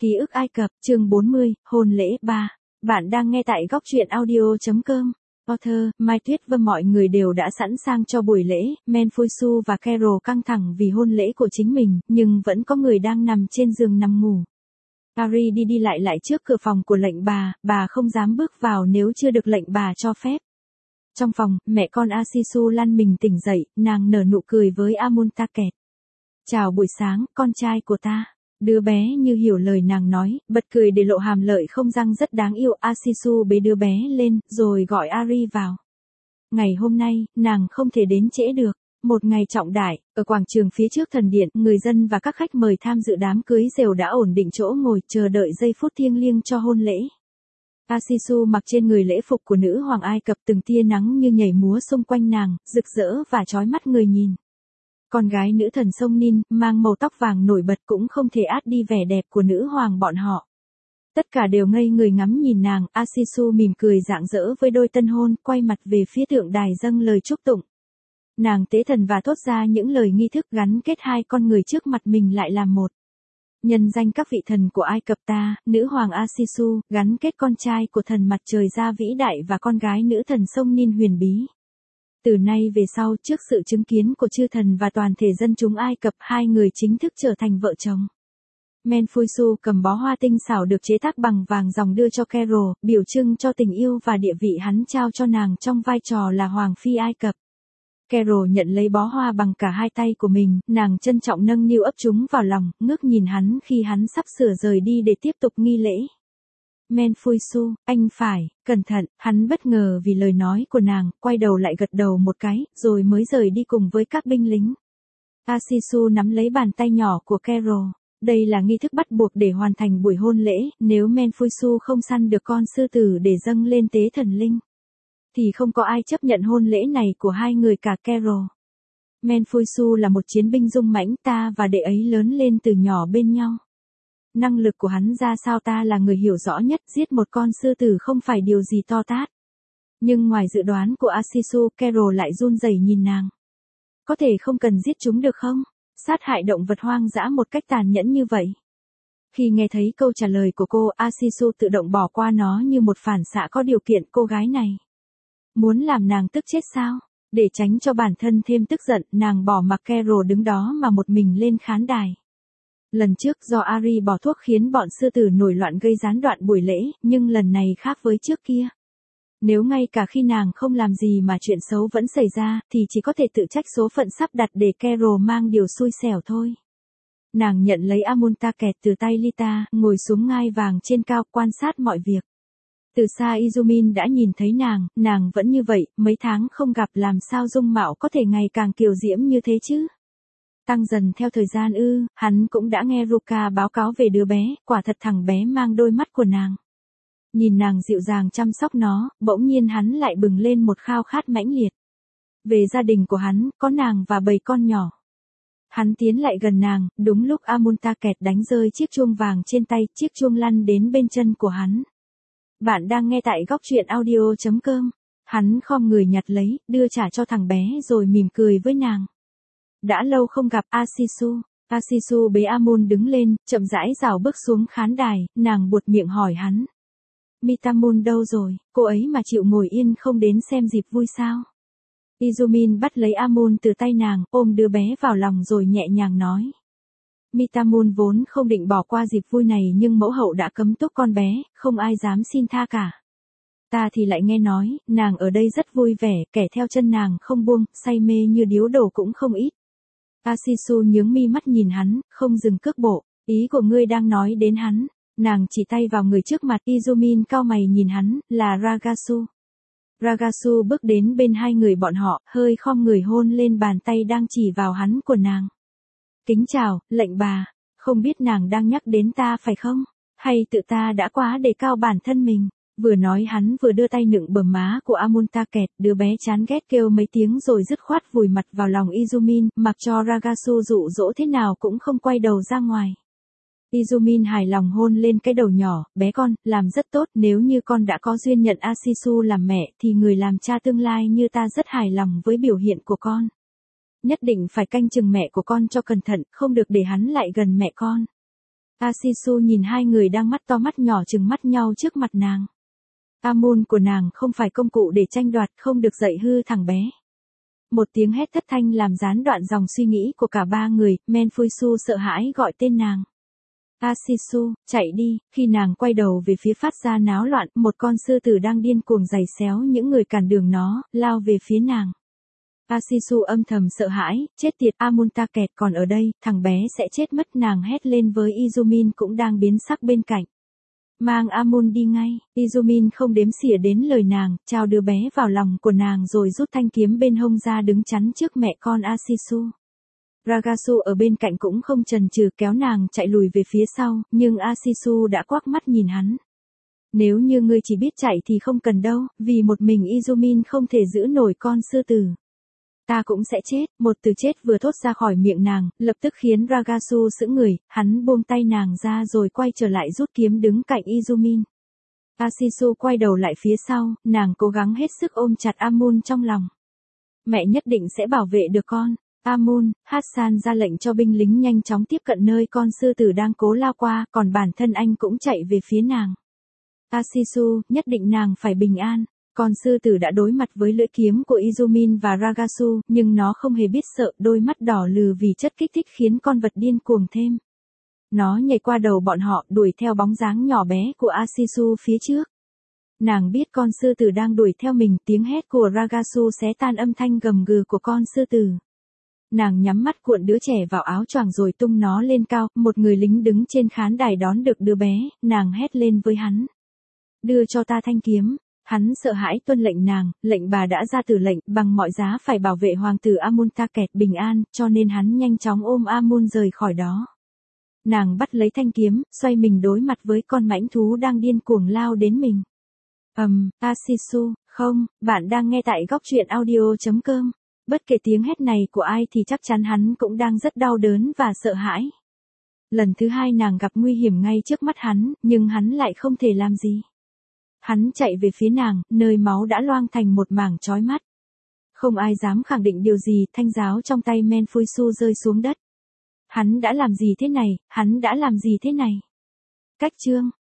Ký ức Ai Cập, chương 40, hôn lễ 3. Bạn đang nghe tại góc truyện audio.com. Author, Mai Tuyết và mọi người đều đã sẵn sàng cho buổi lễ, Menfuisu và Carol căng thẳng vì hôn lễ của chính mình, nhưng vẫn có người đang nằm trên giường nằm ngủ. Ari đi lại trước cửa phòng của lệnh bà không dám bước vào nếu chưa được lệnh bà cho phép. Trong phòng, mẹ con Asisu lăn mình tỉnh dậy, nàng nở nụ cười với Amuntaket. Chào buổi sáng, con trai của ta. Đứa bé như hiểu lời nàng nói, bật cười để lộ hàm lợi không răng rất đáng yêu. Asisu bế đứa bé lên, rồi gọi Ari vào. Ngày hôm nay, nàng không thể đến trễ được. Một ngày trọng đại, ở quảng trường phía trước thần điện, người dân và các khách mời tham dự đám cưới rều đã ổn định chỗ ngồi chờ đợi giây phút thiêng liêng cho hôn lễ. Asisu mặc trên người lễ phục của nữ hoàng Ai Cập, từng tia nắng như nhảy múa xung quanh nàng, rực rỡ và chói mắt người nhìn. Con gái nữ thần sông Nin, mang màu tóc vàng nổi bật cũng không thể át đi vẻ đẹp của nữ hoàng bọn họ. Tất cả đều ngây người ngắm nhìn nàng. Asisu mỉm cười rạng rỡ với đôi tân hôn, quay mặt về phía tượng đài dâng lời chúc tụng. Nàng tế thần và thốt ra những lời nghi thức gắn kết hai con người trước mặt mình lại làm một. Nhân danh các vị thần của Ai Cập ta, nữ hoàng Asisu, gắn kết con trai của thần mặt trời Ra vĩ đại và con gái nữ thần sông Nin huyền bí. Từ nay về sau, trước sự chứng kiến của chư thần và toàn thể dân chúng Ai Cập, hai người chính thức trở thành vợ chồng. Menfuisu cầm bó hoa tinh xảo được chế tác bằng vàng ròng đưa cho Carol, biểu trưng cho tình yêu và địa vị hắn trao cho nàng trong vai trò là hoàng phi Ai Cập. Carol nhận lấy bó hoa bằng cả hai tay của mình, nàng trân trọng nâng niu ấp chúng vào lòng, ngước nhìn hắn khi hắn sắp sửa rời đi để tiếp tục nghi lễ. Menfuisu, anh phải, cẩn thận. Hắn bất ngờ vì lời nói của nàng, quay đầu lại gật đầu một cái, rồi mới rời đi cùng với các binh lính. Asisu nắm lấy bàn tay nhỏ của Carol. Đây là nghi thức bắt buộc để hoàn thành buổi hôn lễ, nếu Menfuisu không săn được con sư tử để dâng lên tế thần linh, thì không có ai chấp nhận hôn lễ này của hai người cả. Carol. Menfuisu là một chiến binh dũng mãnh, ta và đệ ấy lớn lên từ nhỏ bên nhau. Năng lực của hắn ra sao ta là người hiểu rõ nhất, giết một con sư tử không phải điều gì to tát. Nhưng ngoài dự đoán của Asisu, Carol lại run rẩy nhìn nàng. Có thể không cần giết chúng được không? Sát hại động vật hoang dã một cách tàn nhẫn như vậy. Khi nghe thấy câu trả lời của cô, Asisu tự động bỏ qua nó như một phản xạ có điều kiện. Cô gái này muốn làm nàng tức chết sao? Để tránh cho bản thân thêm tức giận, nàng bỏ mặc Carol đứng đó mà một mình lên khán đài. Lần trước do Ari bỏ thuốc khiến bọn sư tử nổi loạn gây gián đoạn buổi lễ, nhưng lần này khác với trước kia. Nếu ngay cả khi nàng không làm gì mà chuyện xấu vẫn xảy ra, thì chỉ có thể tự trách số phận sắp đặt để Carol mang điều xui xẻo thôi. Nàng nhận lấy Amuntaket từ tay Lita, ngồi xuống ngai vàng trên cao quan sát mọi việc. Từ xa Izumin đã nhìn thấy nàng vẫn như vậy, mấy tháng không gặp làm sao dung mạo có thể ngày càng kiều diễm như thế chứ. Tăng dần theo thời gian hắn cũng đã nghe Ruka báo cáo về đứa bé, quả thật thằng bé mang đôi mắt của nàng. Nhìn nàng dịu dàng chăm sóc nó, bỗng nhiên hắn lại bừng lên một khao khát mãnh liệt. Về gia đình của hắn, có nàng và bầy con nhỏ. Hắn tiến lại gần nàng, đúng lúc Amuntaket đánh rơi chiếc chuông vàng trên tay, chiếc chuông lăn đến bên chân của hắn. Bạn đang nghe tại góc truyện audio.com. Hắn khom người nhặt lấy, đưa trả cho thằng bé rồi mỉm cười với nàng. Đã lâu không gặp Asisu. Asisu bế Amun đứng lên, chậm rãi rảo bước xuống khán đài, nàng buột miệng hỏi hắn. Mitamun đâu rồi, cô ấy mà chịu ngồi yên không đến xem dịp vui sao? Izumin bắt lấy Amun từ tay nàng, ôm đứa bé vào lòng rồi nhẹ nhàng nói. Mitamun vốn không định bỏ qua dịp vui này nhưng mẫu hậu đã cấm túc con bé, không ai dám xin tha cả. Ta thì lại nghe nói, nàng ở đây rất vui vẻ, kẻ theo chân nàng không buông, say mê như điếu đổ cũng không ít. Asisu nhướng mi mắt nhìn hắn, không dừng cước bộ. Ý của ngươi đang nói đến hắn. Nàng chỉ tay vào người trước mặt. Izumin cau mày nhìn hắn, là Ragasu. Ragasu bước đến bên hai người bọn họ, hơi khom người hôn lên bàn tay đang chỉ vào hắn của nàng. Kính chào, lệnh bà. Không biết nàng đang nhắc đến ta phải không? Hay tự ta đã quá đề cao bản thân mình? Vừa nói hắn vừa đưa tay nựng bờ má của Amuntaket, đứa bé chán ghét kêu mấy tiếng rồi dứt khoát vùi mặt vào lòng Izumin, mặc cho Ragasu dụ dỗ thế nào cũng không quay đầu ra ngoài. Izumin hài lòng hôn lên cái đầu nhỏ, bé con, làm rất tốt, nếu như con đã có duyên nhận Asisu làm mẹ thì người làm cha tương lai như ta rất hài lòng với biểu hiện của con. Nhất định phải canh chừng mẹ của con cho cẩn thận, không được để hắn lại gần mẹ con. Asisu nhìn hai người đang mắt to mắt nhỏ trừng mắt nhau trước mặt nàng. Amun của nàng không phải công cụ để tranh đoạt, không được dạy hư thằng bé. Một tiếng hét thất thanh làm gián đoạn dòng suy nghĩ của cả ba người, Menfuisu sợ hãi gọi tên nàng. Asisu, chạy đi, khi nàng quay đầu về phía phát ra náo loạn, một con sư tử đang điên cuồng giày xéo những người cản đường nó, lao về phía nàng. Asisu âm thầm sợ hãi, chết tiệt, Amunta kẹt còn ở đây, thằng bé sẽ chết mất, nàng hét lên với Izumin cũng đang biến sắc bên cạnh. Mang Amun đi ngay, Izumin không đếm xỉa đến lời nàng, trao đứa bé vào lòng của nàng rồi rút thanh kiếm bên hông ra đứng chắn trước mẹ con Asisu. Ragasu ở bên cạnh cũng không chần chừ kéo nàng chạy lùi về phía sau, nhưng Asisu đã quắc mắt nhìn hắn. Nếu như ngươi chỉ biết chạy thì không cần đâu, vì một mình Izumin không thể giữ nổi con sư tử. Ta cũng sẽ chết, một từ chết vừa thốt ra khỏi miệng nàng, lập tức khiến Ragasu sững người, hắn buông tay nàng ra rồi quay trở lại rút kiếm đứng cạnh Izumin. Asisu quay đầu lại phía sau, nàng cố gắng hết sức ôm chặt Amun trong lòng. Mẹ nhất định sẽ bảo vệ được con. Amun, Hassan ra lệnh cho binh lính nhanh chóng tiếp cận nơi con sư tử đang cố lao qua, còn bản thân anh cũng chạy về phía nàng. Asisu, nhất định nàng phải bình an. Con sư tử đã đối mặt với lưỡi kiếm của Izumin và Ragasu, nhưng nó không hề biết sợ, đôi mắt đỏ lừ vì chất kích thích khiến con vật điên cuồng thêm. Nó nhảy qua đầu bọn họ, đuổi theo bóng dáng nhỏ bé của Asisu phía trước. Nàng biết con sư tử đang đuổi theo mình, tiếng hét của Ragasu xé tan âm thanh gầm gừ của con sư tử. Nàng nhắm mắt cuộn đứa trẻ vào áo choàng rồi tung nó lên cao, một người lính đứng trên khán đài đón được đứa bé, nàng hét lên với hắn. Đưa cho ta thanh kiếm. Hắn sợ hãi tuân lệnh nàng, lệnh bà đã ra từ lệnh, bằng mọi giá phải bảo vệ hoàng tử Amunta kẹt bình an, cho nên hắn nhanh chóng ôm Amun rời khỏi đó. Nàng bắt lấy thanh kiếm, xoay mình đối mặt với con mãnh thú đang điên cuồng lao đến mình. Asisu, không, bạn đang nghe tại góc truyện audio.com. Bất kể tiếng hét này của ai thì chắc chắn hắn cũng đang rất đau đớn và sợ hãi. Lần thứ hai nàng gặp nguy hiểm ngay trước mắt hắn, nhưng hắn lại không thể làm gì. Hắn chạy về phía nàng, nơi máu đã loang thành một mảng chói mắt. Không ai dám khẳng định điều gì, thanh giáo trong tay Menfuisu rơi xuống đất. Hắn đã làm gì thế này, hắn đã làm gì thế này? Cách chương